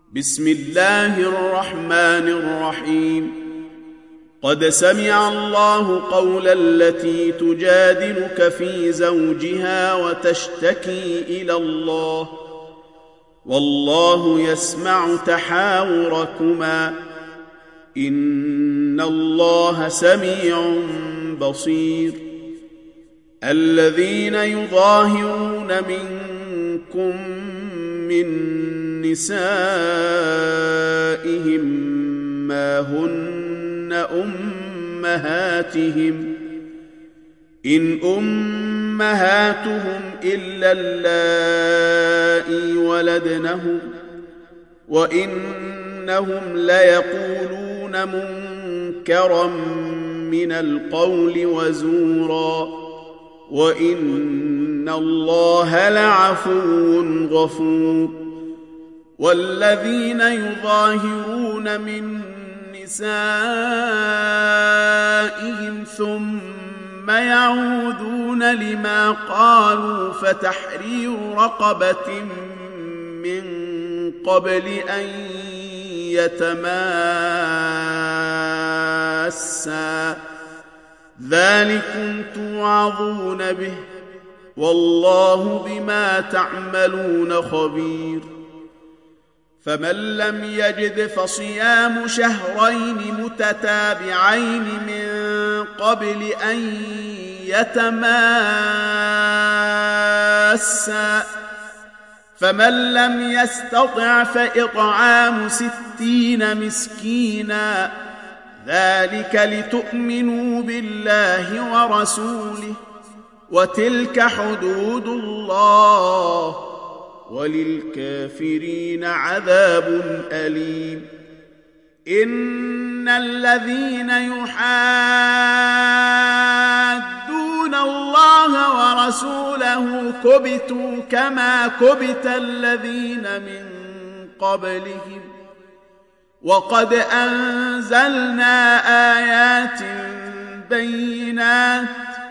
بسم الله الرحمن الرحيم قد سمع الله قول التي تجادلك في زوجها وتشتكي إلى الله والله يسمع تحاوركما إن الله سميع بصير الذين يظاهرون منكم من نسائهم ما هن أمهاتهم إن أمهاتهم إلا اللائي ولدنهم وإنهم ليقولون منكرا من القول وزورا وإن الله لعفو غفور والذين يظاهرون من نسائهم ثم يعودون لما قالوا فتحرير رقبة من قبل أن يتماسا ذلكم توعظون به والله بما تعملون خبير فمن لم يجد فصيام شهرين متتابعين من قبل أن يتماسا فمن لم يستطع فإطعام 60 مسكينا ذلك لتؤمنوا بالله ورسوله وتلك حدود الله وللكافرين عذاب أليم إن الذين يحادون الله ورسوله كبتوا كما كبت الذين من قبلهم وقد أنزلنا آيات بينات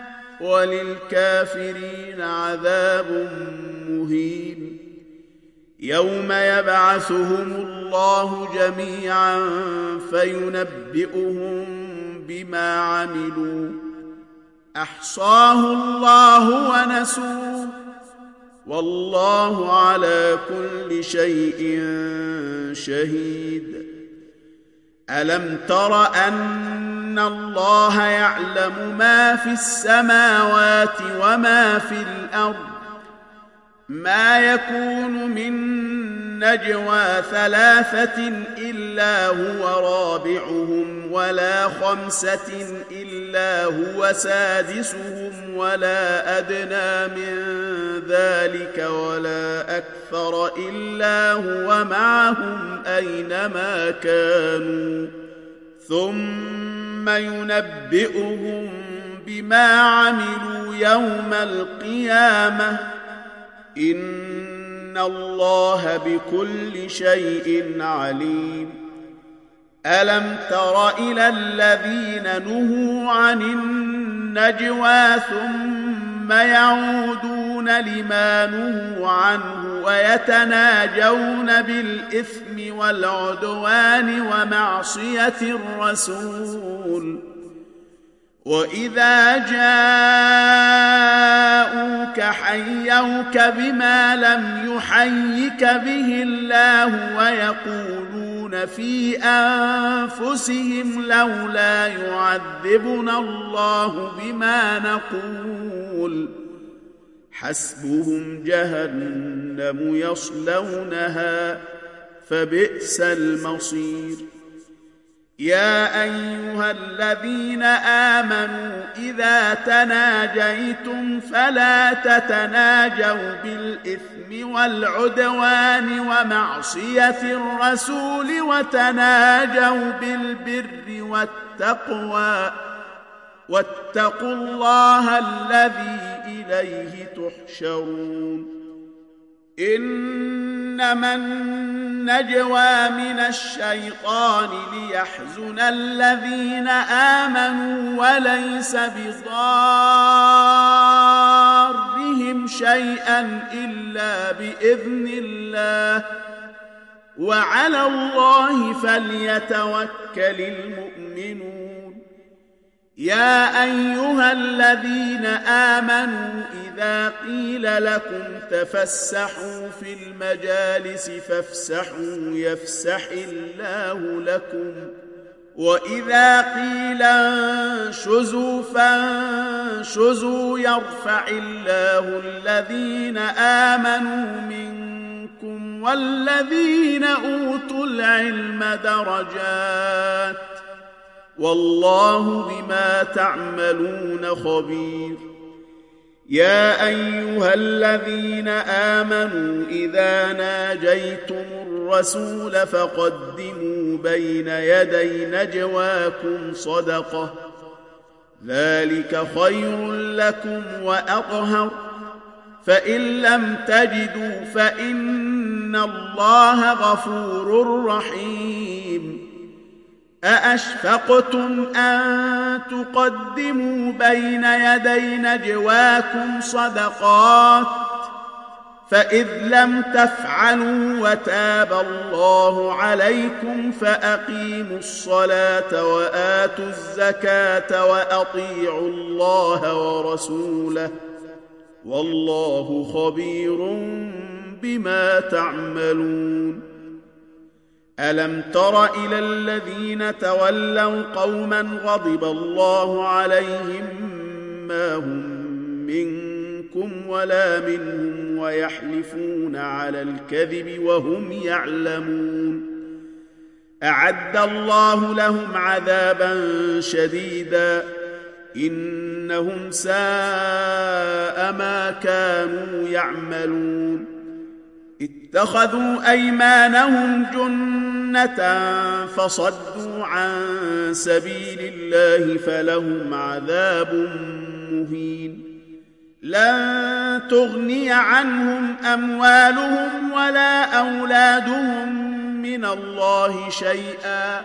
وللكافرين عذاب مهين يوم يبعثهم الله جميعا فينبئهم بما عملوا أحصاه الله ونسوه والله على كل شيء شهيد ألم تر أن الله يعلم ما في السماوات وما في الأرض ما يكون من نجوى 3 إلا هو رابعهم ولا 5 إلا هو سادسهم ولا أدنى من ذلك ولا أكثر إلا هو معهم أينما كانوا ثم ينبئهم بما عملوا يوم القيامة إن الله بكل شيء عليم ألم تر إلى الذين نهوا عن النجوى ثم يعودون لما نهوا عنه ويتناجون بالإثم والعدوان ومعصية الرسول وإذا جاءوك حيوك بما لم يحيك به الله ويقولون في أنفسهم لولا يعذبنا الله بما نقول حسبهم جهنم يصلونها فبئس المصير يا أيها الذين آمنوا إذا تناجيتم فلا تتناجوا بالإثم والعدوان ومعصية الرسول وتناجوا بالبر والتقوى واتقوا الله الذي إليه تحشرون إنما النجوى من الشيطان ليحزن الذين آمنوا وليس بضارهم شيئا إلا بإذن الله وعلى الله فليتوكل المؤمنون يا أيها الذين آمنوا إذا قيل لكم تفسحوا في المجالس فافسحوا يفسح الله لكم وإذا قيل انشزوا فانشزوا يرفع الله الذين آمنوا منكم والذين أوتوا العلم درجات والله بما تعملون خبير يا أيها الذين آمنوا إذا ناجيتم الرسول فقدموا بين يدي نجواكم صدقة ذلك خير لكم وأطهر فإن لم تجدوا فإن الله غفور رحيم أأشفقتم أن تقدموا بين يدي نجواكم صدقات فإذ لم تفعلوا وتاب الله عليكم فأقيموا الصلاة وآتوا الزكاة وأطيعوا الله ورسوله والله خبير بما تعملون ألم تر إلى الذين تولوا قوما غضب الله عليهم ما هم منكم ولا منهم ويحلفون على الكذب وهم يعلمون أعد الله لهم عذابا شديدا إنهم ساء ما كانوا يعملون اتخذوا أيمانهم جنة فصدوا عن سبيل الله فلهم عذاب مهين لن تغني عنهم أموالهم ولا أولادهم من الله شيئا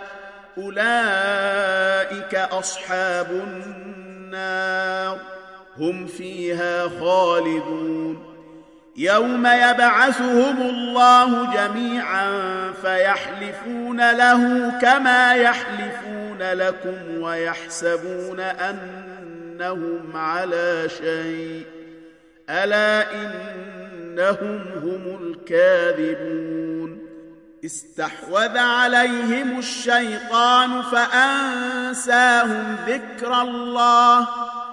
أولئك أصحاب النار هم فيها خالدون يوم يبعثهم الله جميعا فيحلفون له كما يحلفون لكم ويحسبون أنهم على شيء ألا إنهم هم الكاذبون استحوذ عليهم الشيطان فأنساهم ذكر الله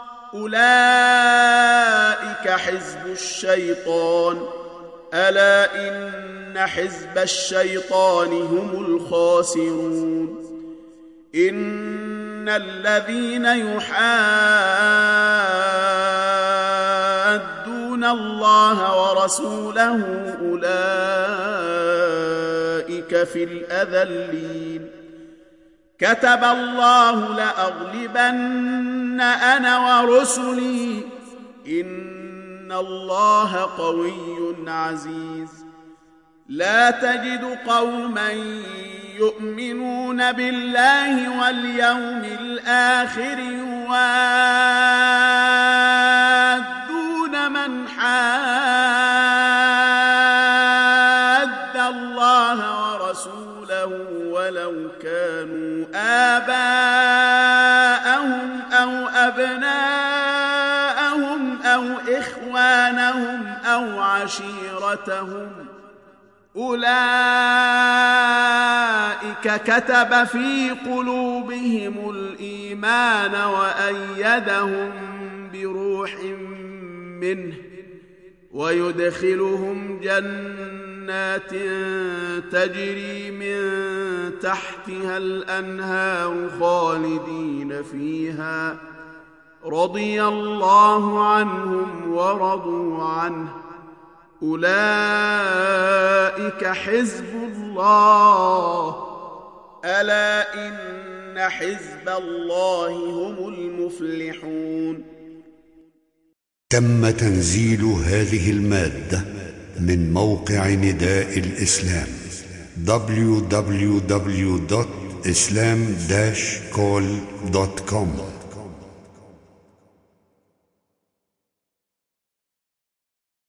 أولئك حزب الشيطان ألا إن حزب الشيطان هم الخاسرون إن الذين يحادون الله ورسوله أولئك في الأذلين كتب الله لأغلبن أنا ورسلي إن الله قوي عزيز لا تجد قوما يؤمنون بالله واليوم الآخر يوادون من حاد الله ورسوله ولو كانوا آباءهم أو أبناءهم أو إخوانهم أو عشيرتهم أولئك كتب في قلوبهم الإيمان وأيدهم بروح منه ويدخلهم جنات تجري من تحتها الأنهار خالدين فيها رضي الله عنهم ورضوا عنه أولئك حزب الله ألا إن حزب الله هم المفلحون. تم تنزيل هذه المادة من موقع نداء الإسلام www.islam-call.com